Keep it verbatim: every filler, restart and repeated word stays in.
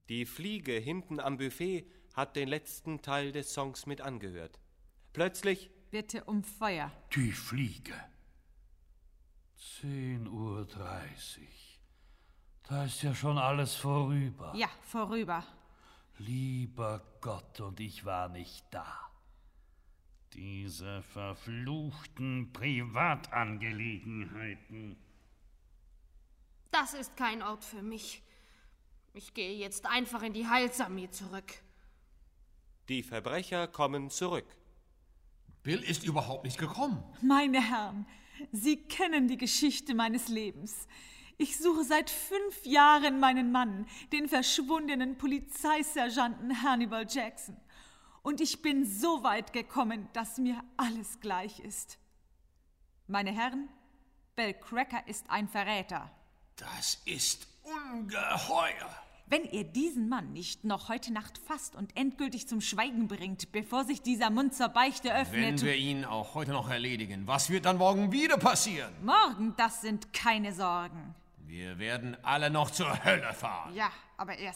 Die Fliege hinten am Buffet hat den letzten Teil des Songs mit angehört. Plötzlich... Bitte um Feuer. Die Fliege. zehn Uhr dreißig. Da ist ja schon alles vorüber. Ja, vorüber. Lieber Gott, und ich war nicht da. Diese verfluchten Privatangelegenheiten. Das ist kein Ort für mich. Ich gehe jetzt einfach in die Heilsarmee zurück. Die Verbrecher kommen zurück. Bill ist überhaupt nicht gekommen. Meine Herren, Sie kennen die Geschichte meines Lebens. Ich suche seit fünf Jahren meinen Mann, den verschwundenen Polizeisergeanten Hannibal Jackson. Und ich bin so weit gekommen, dass mir alles gleich ist. Meine Herren, Bill Cracker ist ein Verräter. Das ist ungeheuer. Wenn ihr diesen Mann nicht noch heute Nacht fasst und endgültig zum Schweigen bringt, bevor sich dieser Mund zur Beichte öffnet... Wenn wir ihn auch heute noch erledigen, was wird dann morgen wieder passieren? Morgen, das sind keine Sorgen. Wir werden alle noch zur Hölle fahren. Ja, aber erst